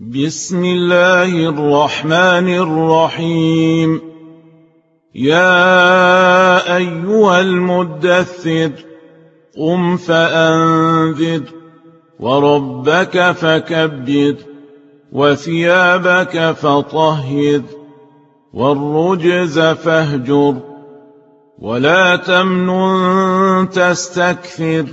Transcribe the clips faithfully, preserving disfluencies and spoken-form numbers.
بسم الله الرحمن الرحيم. يا أيها المدثر قم فأنذر وربك فكبر وثيابك فطهر والرجز فاهجر ولا تمنن تستكثر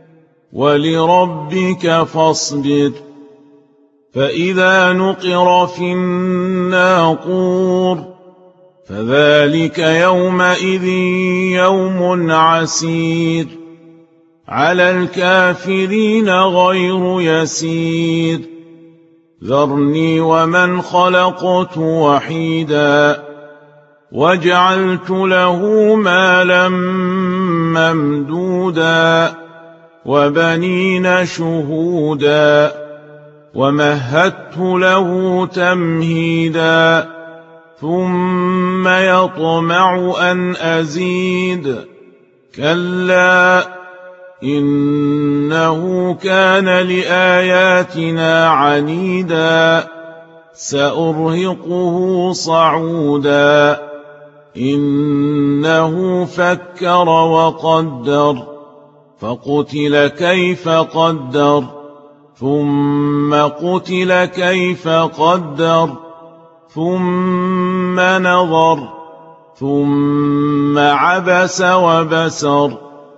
ولربك فاصبر. فإذا نقر في الناقور فذلك يومئذ يوم عسير على الكافرين غير يسير. ذرني ومن خلقت وحيدا وجعلت له مالا ممدودا وبنين شهودا ومهدت له تمهيدا ثم يطمع أن أزيد. كلا إنه كان لآياتنا عنيدا سأرهقه صعودا. إنه فكر وقدر فقتل كيف قدر ثم قتل كيف قدر ثم نظر ثم عبس وبسر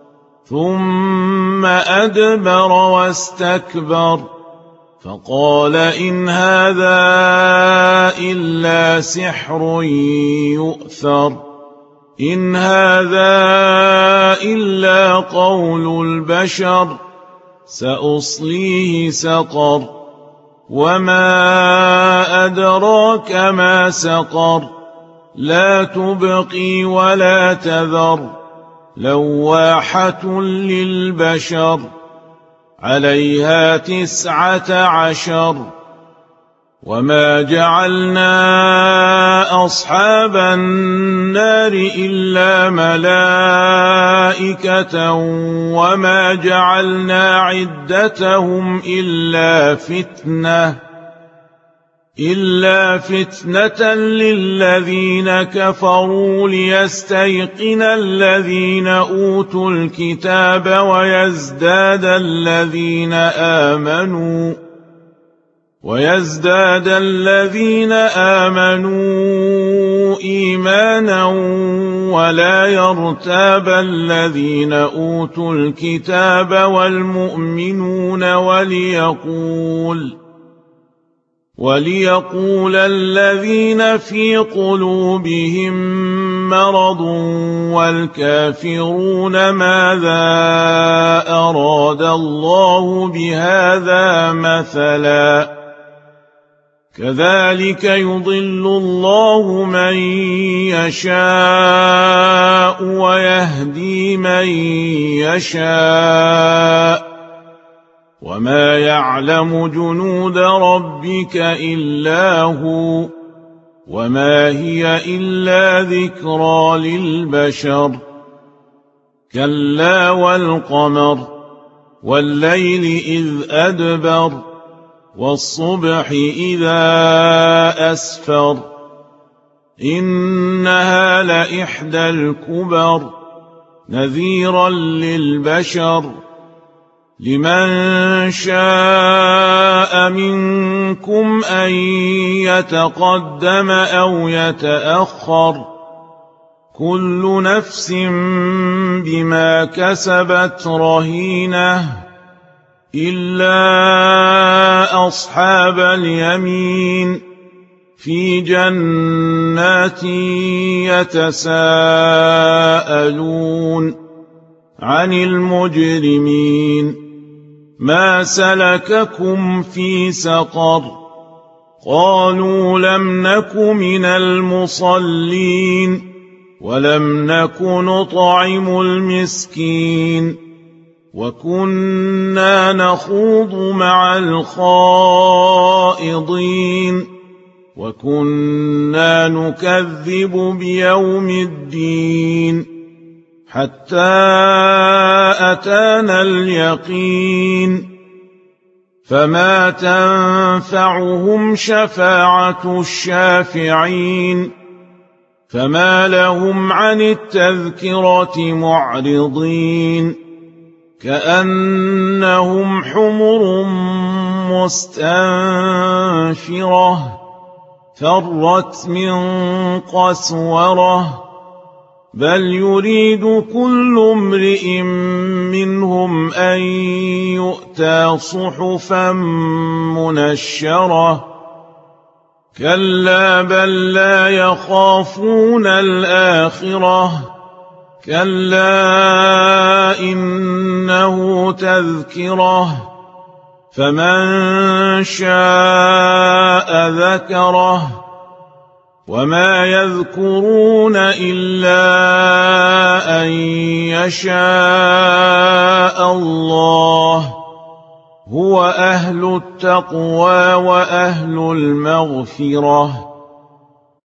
ثم أدبر واستكبر فقال إن هذا إلا سحر يؤثر إن هذا إلا قول البشر سأصليه سقر وما أدراك ما سقر لا تبقي ولا تذر لواحة للبشر عليها تسعة عشر. وما جعلنا أصحاب النار إلا ملائكة وما جعلنا عدتهم إلا فتنة إلا فتنة للذين كفروا ليستيقن الذين أوتوا الكتاب ويزداد الذين آمنوا ويزداد الذين آمنوا إيمانا ولا يرتاب الذين أوتوا الكتاب والمؤمنون وليقول وليقول الذين في قلوبهم مرض والكافرون ماذا أراد الله بهذا مثلا كذلك يضل الله من يشاء ويهدي من يشاء وما يعلم جنود ربك إلا هو وما هي إلا ذكرى للبشر. كلا والقمر والليل إذ أدبر والصبح إذا أسفر إنها لإحدى الكبر نذيرا للبشر. لمن شاء منكم أن يتقدم أو يتأخر كل نفس بما كسبت رهينة إلا أصحاب اليمين في جنات يتساءلون عن المجرمين ما سلككم في سقر قالوا لم نك من المصلين ولم نك نطعم المسكين وكنا نخوض مع الخائضين وكنا نكذب بيوم الدين حتى أتانا اليقين فما تنفعهم شفاعة الشافعين فما لهم عن التذكرة معرضين كأنهم حمر مستنفرة فرت من قسورة بل يريد كل امرئ منهم أن يؤتى صحفا منشرة كلا بل لا يخافون الآخرة كلا إنه تذكرة فمن شاء ذكره وما يذكرون إلا أن يشاء الله هو أهل التقوى وأهل المغفرة